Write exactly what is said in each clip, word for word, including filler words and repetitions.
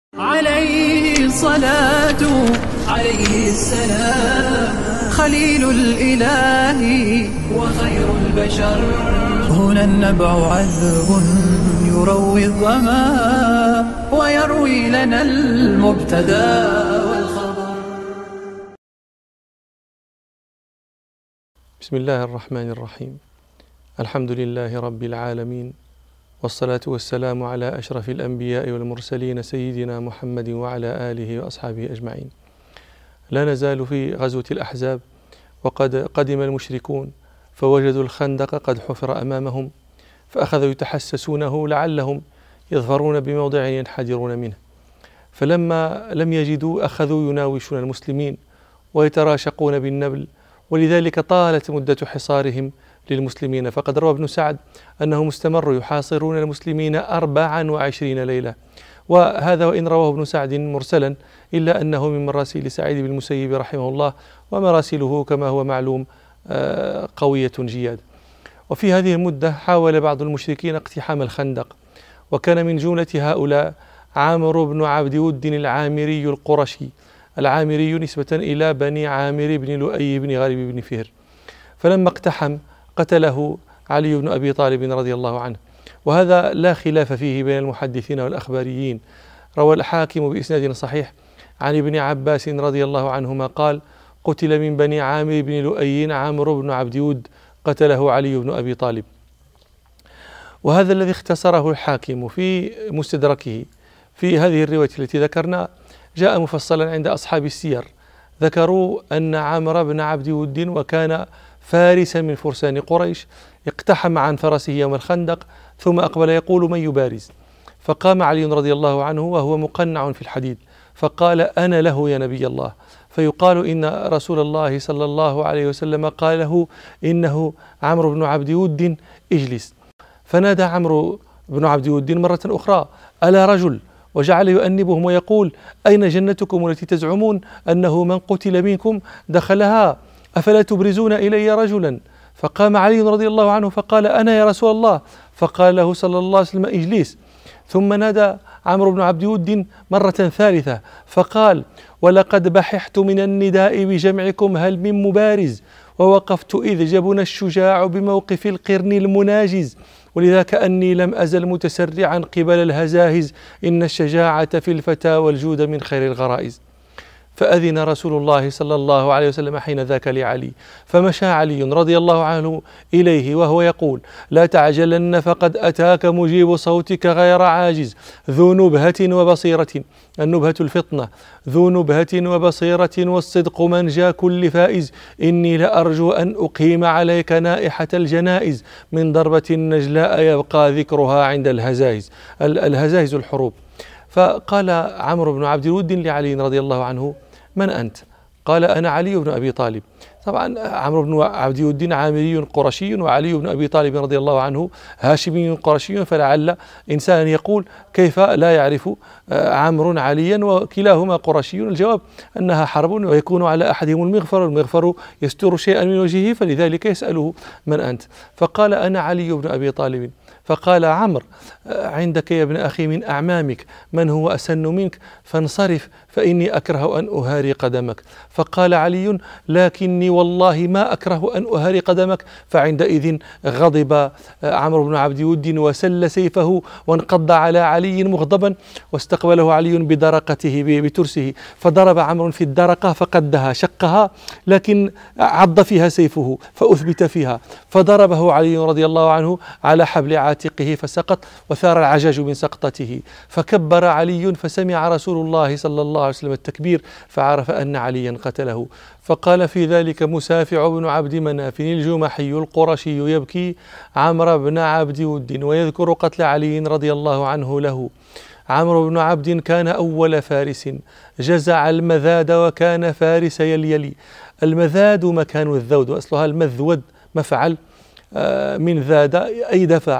عليه الصلاة عليه السلام خليل الإله وخير البشر. هنا النبع عذب يروي الظما ويروي لنا المبتدى والخبر. بسم الله الرحمن الرحيم. الحمد لله رب العالمين، والصلاة والسلام على أشرف الأنبياء والمرسلين سيدنا محمد وعلى آله وأصحابه أجمعين. لا نزال في غزوة الأحزاب، وقد قدم المشركون فوجدوا الخندق قد حفر أمامهم، فأخذوا يتحسسونه لعلهم يظفرون بموضع ينحدرون منه، فلما لم يجدوا أخذوا يناوشون المسلمين ويتراشقون بالنبل، ولذلك طالت مدة حصارهم للمسلمين. فقد روى ابن سعد أنهم استمروا يحاصرون المسلمين أربعا وعشرين ليلة، وهذا وإن رواه ابن سعد مرسلا إلا أنه من مراسيل سعيد بن المسيب رحمه الله، ومراسيله كما هو معلوم قوية جياد. وفي هذه المدة حاول بعض المشركين اقتحام الخندق، وكان من جملة هؤلاء عامر بن عبد ود العامري القرشي، العامري نسبة إلى بني عامر بن لؤي بن غالب بن فهر. فلما اقتحم قتله علي بن أبي طالب رضي الله عنه، وهذا لا خلاف فيه بين المحدثين والأخباريين. روى الحاكم بإسناد صحيح عن ابن عباس رضي الله عنهما قال: قتل من بني عامر بن لؤي عامر بن عبد ود قتله علي بن أبي طالب. وهذا الذي اختصره الحاكم في مستدركه في هذه الرواية التي ذكرنا جاء مفصلا عند أصحاب السير، ذكروا أن عامر بن عبد ود وكان فارسا من فرسان قريش اقتحم عن فرسه يوم الخندق، ثم أقبل يقول: من يبارز؟ فقام علي رضي الله عنه وهو مقنع في الحديد فقال: أنا له يا نبي الله. فيقال إن رسول الله صلى الله عليه وسلم قال له: إنه عمرو بن عبد ود، اجلس. فنادى عمرو بن عبد ود مرة أخرى: ألا رجل؟ وجعل يؤنبهم ويقول: أين جنتكم التي تزعمون أنه من قتل منكم دخلها؟ أفلا تبرزون إلي رجلا؟ فقام علي رضي الله عنه فقال: أنا يا رسول الله. فقال له صلى الله عليه وسلم: اجلس. ثم نادى عمرو بن عبد ود مرة ثالثة فقال: ولقد بححت من النداء بجمعكم هل من مبارز؟ ووقفت إذ جبن الشجاع بموقف القرن المناجز، ولذا كأني لم أزل متسرعا قبل الهزاهز، إن الشجاعة في الفتى والجود من خير الغرائز. فأذن رسول الله صلى الله عليه وسلم حين ذاك لعلي، فمشى علي رضي الله عنه إليه وهو يقول: لا تعجلن فقد أتاك مجيب صوتك غير عاجز، ذو نبهة وبصيرة، النبهة الفطنة، ذو نبهة وبصيرة والصدق منجى كل فائز، إني لأرجو أن أقيم عليك نائحة الجنائز، من ضربة النجلاء يبقى ذكرها عند الهزائز. الهزائز الحروب. فقال عمرو بن عبد ود لعلي رضي الله عنه: من أنت؟ قال: أنا علي بن أبي طالب. طبعا عمرو بن عبد ود عامري قرشي، وعلي بن أبي طالب رضي الله عنه هاشمي قرشي، فلعل إنسان يقول: كيف لا يعرف عمرو عليا وكلاهما قرشي؟ الجواب أنها حرب، ويكون على أحدهم المغفر، والمغفر يستر شيئا من وجهه، فلذلك يسأله: من أنت؟ فقال: أنا علي بن أبي طالب. فقال عمرو: عندك يا ابن أخي من أعمامك من هو أسن منك، فانصرف فإني أكره أن أهاري قدمك. فقال علي: لكني والله ما أكره أن أهاري قدمك. فعندئذ غضب عمرو بن عبد ود وسل سيفه وانقض على علي مغضبا، واستقبله علي بدرقته بترسه، فضرب عمرو في الدرقة فقدها شقها، لكن عض فيها سيفه فأثبت فيها، فضربه علي رضي الله عنه على حبل عاتقه فسقط، وثار العجاج من سقطته. فكبر علي فسمع رسول الله صلى الله عليه وسلم التكبير، فعرف أن عليا قتله. فقال في ذلك مسافع بن عبد مناف الجمحي القرشي يبكي عمرو بن عبد ود ويذكر قتل علي رضي الله عنه له: عمرو بن عبد كان أول فارس جزع المذاد، وكان فارس يليلي. المذاد مكان الذود، وأصلها المذود مفعل من ذاد أي دفع.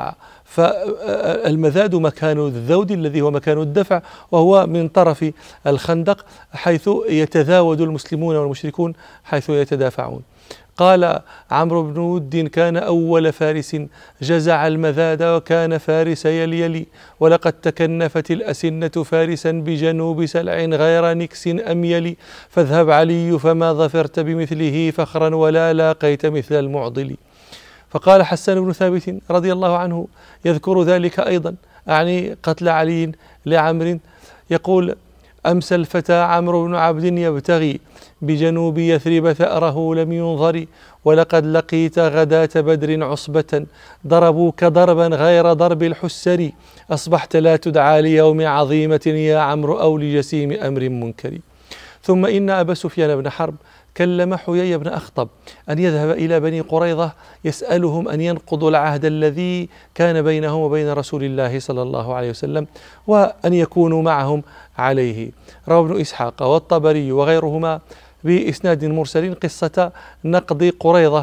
فالمذاد مكان الذود الذي هو مكان الدفع، وهو من طرف الخندق حيث يتذاود المسلمون والمشركون حيث يتدافعون. قال عمرو بن ود: كان أول فارس جزع المذاد وكان فارس يليلي، ولقد تكنفت الأسنة فارسا بجنوب سلع غير نكس أميلي، فاذهب علي فما ظفرت بمثله فخرا ولا لاقيت مثل المعضل. فقال حسان بن ثابت رضي الله عنه يذكر ذلك أيضا، أعني قتل علي لعمر، يقول: أمسى الفتى عمرو بن عبد يبتغي بجنوب يثرب ثأره لم ينظر، ولقد لقيت غداة بدر عصبة ضربوك ضربا غير ضرب الحسر، أصبحت لا تدعى ليوم عظيمة يا عمرو أو لجسيم أمر منكر. ثم إن أبا سفيان بن حرب كلم حيي بن أخطب أن يذهب إلى بني قريظة يسألهم أن ينقضوا العهد الذي كان بينهم وبين رسول الله صلى الله عليه وسلم، وأن يكونوا معهم عليه. روى ابن إسحاق والطبري وغيرهما بإسناد مرسل قصة نقض قريظة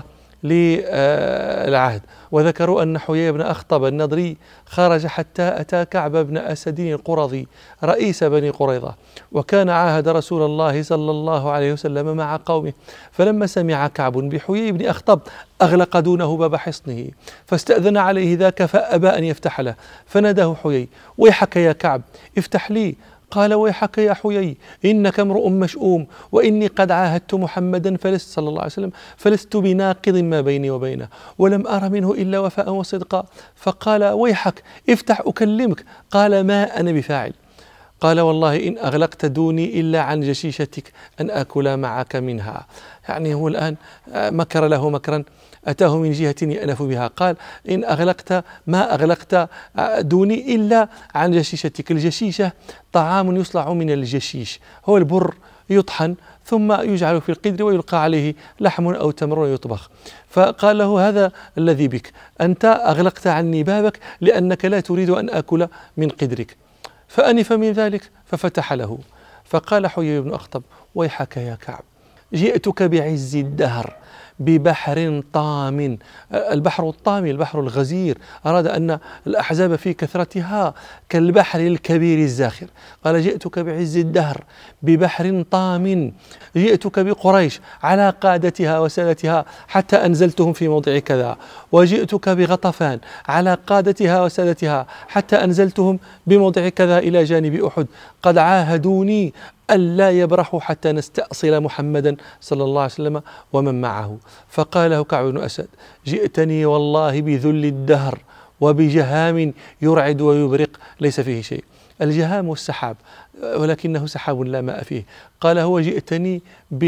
للعهد، وذكروا أن حيي بن أخطب النضري خرج حتى أتى كعب بن أسد القرظي رئيس بني قريظة، وكان عاهد رسول الله صلى الله عليه وسلم مع قومه، فلما سمع كعب بحيي بن أخطب أغلق دونه باب حصنه، فاستأذن عليه ذاك فأبى أن يفتح له، فناداه حيي: ويحك يا كعب افتح لي. قال: ويحك يا حيي إنك امرؤ مشؤوم، وإني قد عاهدت محمدا فلست صلى الله عليه وسلم فلست بناقض ما بيني وبينه، ولم أر منه إلا وفاء وصدقا. فقال: ويحك افتح أكلمك. قال: ما أنا بفاعل. قال: والله إن أغلقت دوني إلا عن جشيشتك أن آكل معك منها. يعني هو الآن مكر له مكرا أتاه من جهة يأنف بها. قال: إن أغلقت ما أغلقت دوني إلا عن جشيشتك. الجشيشة طعام يصنع من الجشيش، هو البر يطحن ثم يجعل في القدر ويلقى عليه لحم أو تمر يطبخ. فقال له: هذا الذي بك، أنت أغلقت عني بابك لأنك لا تريد أن آكل من قدرك. فأنف من ذلك ففتح له. فقال حيي بن أخطب: ويحك يا كعب جئتك بعز الدهر ببحر طام. البحر الطامي البحر الغزير، أراد أن الأحزاب في كثرتها كالبحر الكبير الزاخر. قال: جئتك بعز الدهر ببحر طام، جئتك بقريش على قادتها وسادتها حتى أنزلتهم في موضع كذا، وجئتك بغطفان على قادتها وسادتها حتى أنزلتهم بموضع كذا إلى جانب أحد، قد عاهدوني ألا يبرحوا حتى نستأصل محمدا صلى الله عليه وسلم ومن معه. فقال له كعب بن أسد: جئتني والله بذل الدهر وبجهام يرعد ويبرق ليس فيه شيء. الجهام والسحاب، ولكنه سحاب لا ماء فيه. قال: هو جئتني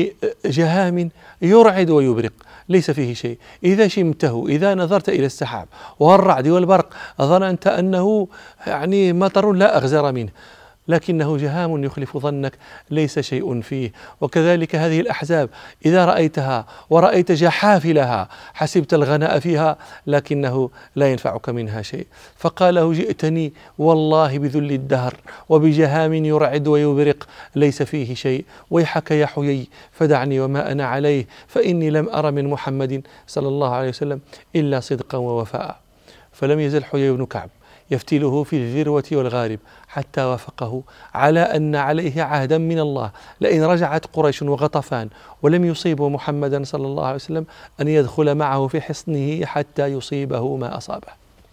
بجهام يرعد ويبرق ليس فيه شيء، إذا شمته إذا نظرت إلى السحاب والرعد والبرق ظننت أنه يعني مطر لا أغزر منه، لكنه جهام يخلف ظنك ليس شيء فيه. وكذلك هذه الأحزاب إذا رأيتها ورأيت جحافلها حسبت الغناء فيها، لكنه لا ينفعك منها شيء. فقال له: جئتني والله بذل الدهر وبجهام يرعد ويبرق ليس فيه شيء، ويحك يا حيي فدعني وما أنا عليه، فإني لم أر من محمد صلى الله عليه وسلم إلا صدقا ووفاء. فلم يزل حيي بن كعب يفتله في الذروة والغارب حتى وافقه على أن عليه عهدا من الله لئن رجعت قريش وغطفان ولم يصيبوا محمدا صلى الله عليه وسلم أن يدخل معه في حصنه حتى يصيبه ما أصابه.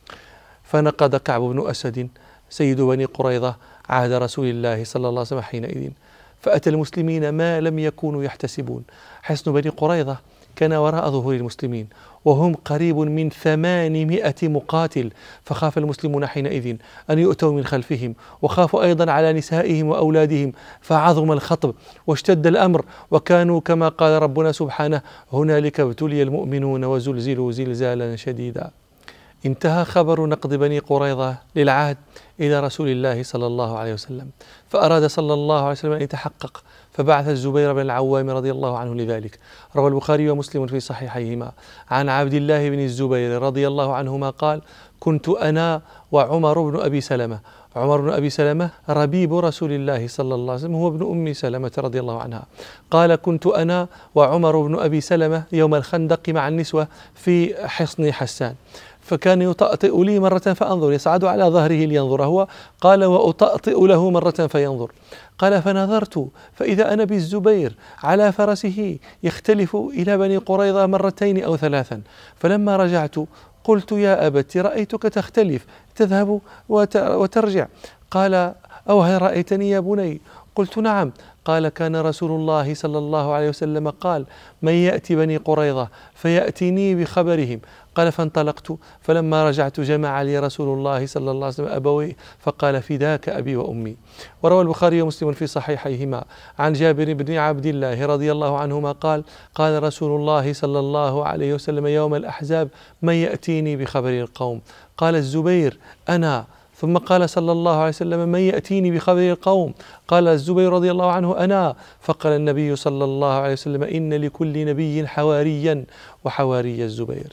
فنقض كعب بن أسد سيد بني قريظة عهد رسول الله صلى الله عليه وسلم حينئذ، فأتى المسلمين ما لم يكونوا يحتسبون. حصن بني قريظة كان وراء ظهور المسلمين وهم قريب من ثمانمائة مقاتل، فخاف المسلمون حينئذ أن يؤتوا من خلفهم، وخافوا أيضا على نسائهم وأولادهم، فعظم الخطب واشتد الأمر، وكانوا كما قال ربنا سبحانه: هنالك ابتلي المؤمنون وزلزلوا زلزالا شديدا. انتهى خبر نقض بني قريظة للعهد إلى رسول الله صلى الله عليه وسلم، فأراد صلى الله عليه وسلم أن يتحقق، فبعث الزبير بن العوام رضي الله عنه لذلك. روى البخاري ومسلم في صحيحيهما عن عبد الله بن الزبير رضي الله عنهما قال: كنت أنا وعمر بن أبي سلمة. عمر بن أبي سلمة ربيب رسول الله صلى الله عليه وسلم، هو ابن أم سلمة رضي الله عنها. قال: كنت أنا وعمر بن أبي سلمة يوم الخندق مع النسوة في حصن حسان، فكان يطأطئ لي مرة فأنظر، يصعد على ظهره لينظر هو، قال وأطأطئ له مرة فينظر. قال فنظرت فإذا أنا بالزبير على فرسه يختلف إلى بني قريظة مرتين أو ثلاثا، فلما رجعت قلت يا أبت رأيتك تختلف تذهب وترجع. قال أو هل رأيتني يا بني؟ قلت نعم. قال كان رسول الله صلى الله عليه وسلم قال من يأتي بني قريظة فيأتيني بخبرهم. قال فانطلقت فلما رجعت جمع لي رسول الله صلى الله عليه وسلم أبويه فقال فداك أبي وأمي. وروى البخاري ومسلم في صحيحيهما عن جابر بن عبد الله رضي الله عنهما قال قال رسول الله صلى الله عليه وسلم يوم الأحزاب من يأتيني بخبر القوم؟ قال الزبير أنا. ثم قال صلى الله عليه وسلم من يأتيني بخبر القوم؟ قال الزبير رضي الله عنه أنا. فقال النبي صلى الله عليه وسلم إن لكل نبي حواريا وحواري الزبير.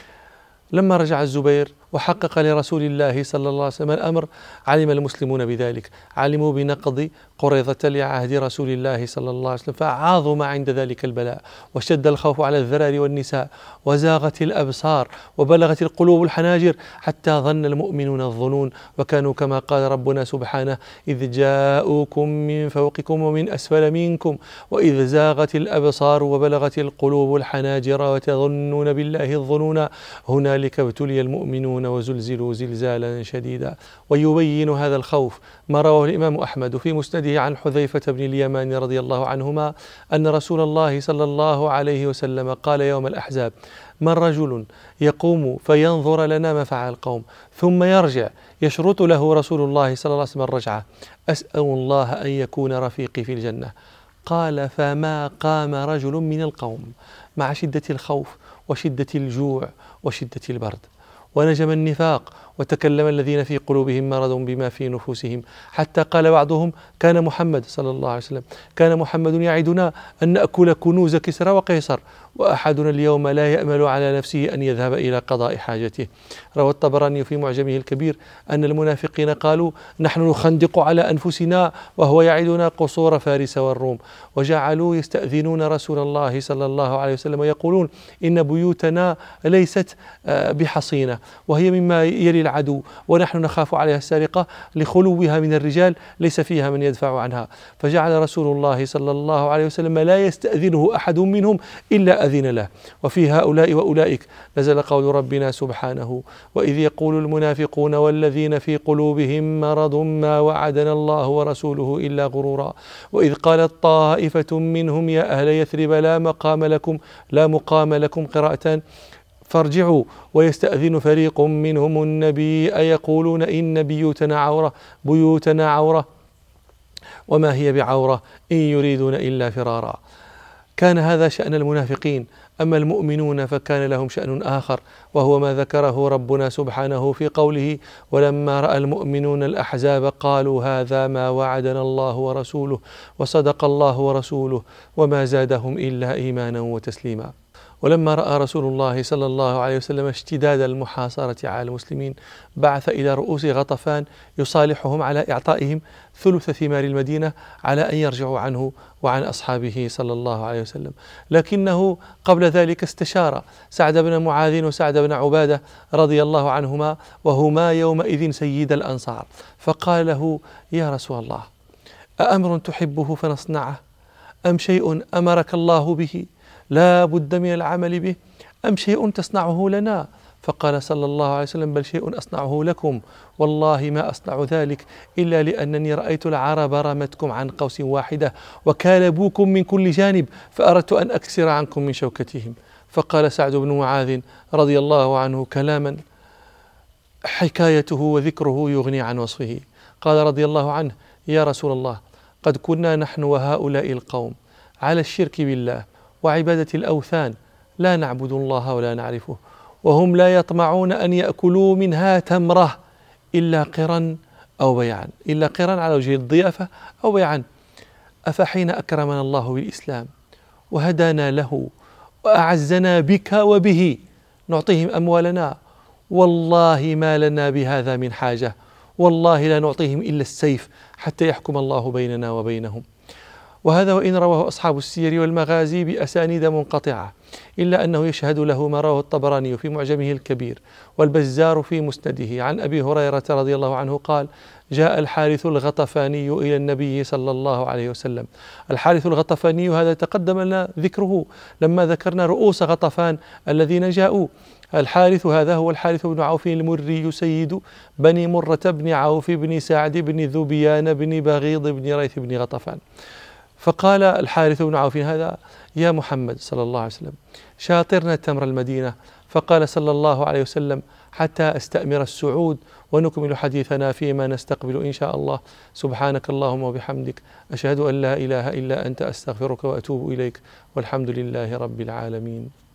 لما رجع الزبير وحقق لرسول الله صلى الله عليه وسلم الأمر علم المسلمون بذلك، علموا بنقض قريظة لعهد رسول الله صلى الله عليه وسلم، فعاظم عند ذلك البلاء واشتد الخوف على الذرار والنساء وزاغت الأبصار وبلغت القلوب الحناجر حتى ظن المؤمنون الظنون، وكانوا كما قال ربنا سبحانه إذ جاءوكم من فوقكم ومن أسفل منكم وإذ زاغت الأبصار وبلغت القلوب الحناجر وتظنون بالله الظنون هنالك ابتلي المؤمنون وزلزلوا زلزالا شديدا. ويبين هذا الخوف ما رواه الإمام أحمد في مسنده عن حذيفة بن اليمان رضي الله عنهما أن رسول الله صلى الله عليه وسلم قال يوم الأحزاب من رجل يقوم فينظر لنا ما فعل القوم ثم يرجع يشرط له رسول الله صلى الله عليه وسلم الرجعة أسأل الله أن يكون رفيقي في الجنة. قال فما قام رجل من القوم مع شدة الخوف وشدة الجوع وشدة البرد ونجم النفاق وتكلم الذين في قلوبهم مرض بما في نفوسهم، حتى قال بعضهم كان محمد صلى الله عليه وسلم كان محمد يعدنا أن نأكل كنوز كسرى وقيصر وأحدنا اليوم لا يأمل على نفسه أن يذهب إلى قضاء حاجته. روى الطبراني في معجمه الكبير أن المنافقين قالوا نحن نخندق على أنفسنا وهو يعدنا قصور فارس والروم، وجعلوا يستأذنون رسول الله صلى الله عليه وسلم ويقولون إن بيوتنا ليست بحصينة وهي مما يلي العدو ونحن نخاف عليها السرقة لخلوها من الرجال ليس فيها من يدفع عنها. فجعل رسول الله صلى الله عليه وسلم لا يستأذنه أحد منهم إلا أذن له. وفي هؤلاء وأولئك نزل قول ربنا سبحانه وإذ يقول المنافقون والذين في قلوبهم مرض ما وعدنا الله ورسوله إلا غرورا وإذ قالت طائفة منهم يا أهل يثرب لا مقام لكم لا مقام لكم قراءتان فارجعوا ويستأذن فريق منهم النبي أيقولون إن بيوتنا عورة بيوتنا عورة وما هي بعورة إن يريدون إلا فرارا. كان هذا شأن المنافقين. أما المؤمنون فكان لهم شأن آخر وهو ما ذكره ربنا سبحانه في قوله ولما رأى المؤمنون الأحزاب قالوا هذا ما وعدنا الله ورسوله وصدق الله ورسوله وما زادهم إلا إيمانا وتسليما. ولما رأى رسول الله صلى الله عليه وسلم اشتداد المحاصرة على المسلمين بعث إلى رؤوس غطفان يصالحهم على إعطائهم ثلث ثمار المدينة على أن يرجعوا عنه وعن أصحابه صلى الله عليه وسلم، لكنه قبل ذلك استشار سعد بن معاذ وسعد بن عبادة رضي الله عنهما وهما يومئذ سيد الأنصار، فقال له يا رسول الله أأمر تحبه فنصنعه أم شيء أمرك الله به لا بد من العمل به أم شيء تصنعه لنا؟ فقال صلى الله عليه وسلم بل شيء أصنعه لكم والله ما أصنع ذلك إلا لأنني رأيت العرب رمتكم عن قوس واحدة وكالبوكم من كل جانب فأردت أن أكسر عنكم من شوكتهم. فقال سعد بن معاذ رضي الله عنه كلاما حكايته وذكره يغني عن وصفه. قال رضي الله عنه يا رسول الله قد كنا نحن وهؤلاء القوم على الشرك بالله وعبادة الأوثان لا نعبد الله ولا نعرفه وهم لا يطمعون أن يأكلوا منها تمرة إلا قرا أو بيعا إلا قرا على وجه الضيافة أو بيعا. أفحين أكرمنا الله بالإسلام وهدانا له وأعزنا بك وبه نعطيهم أموالنا والله ما لنا بهذا من حاجة والله لا نعطيهم إلا السيف حتى يحكم الله بيننا وبينهم. وهذا وإن رواه أصحاب السير والمغازي بأسانيد منقطعة، إلا أنه يشهد له ما رواه الطبراني في معجمه الكبير والبزار في مسنده عن أبي هريرة رضي الله عنه قال: جاء الحارث الغطفاني إلى النبي صلى الله عليه وسلم. الحارث الغطفاني هذا تقدم لنا ذكره لما ذكرنا رؤوس غطفان الذين جاءوا. الحارث هذا هو الحارث بن عوف المري سيد بني مرة بن عوف بن سعد بن ذبيان بن بغيض بن ريث بن غطفان. فقال الحارث بن عوف هذا: يا محمد صلى الله عليه وسلم، شاطرنا تمر المدينة. فقال صلى الله عليه وسلم: حتى أستأمر السعود، ونكمل حديثنا فيما نستقبل إن شاء الله. سبحانك اللهم وبحمدك، أشهد أن لا إله إلا أنت، أستغفرك وأتوب إليك، والحمد لله رب العالمين.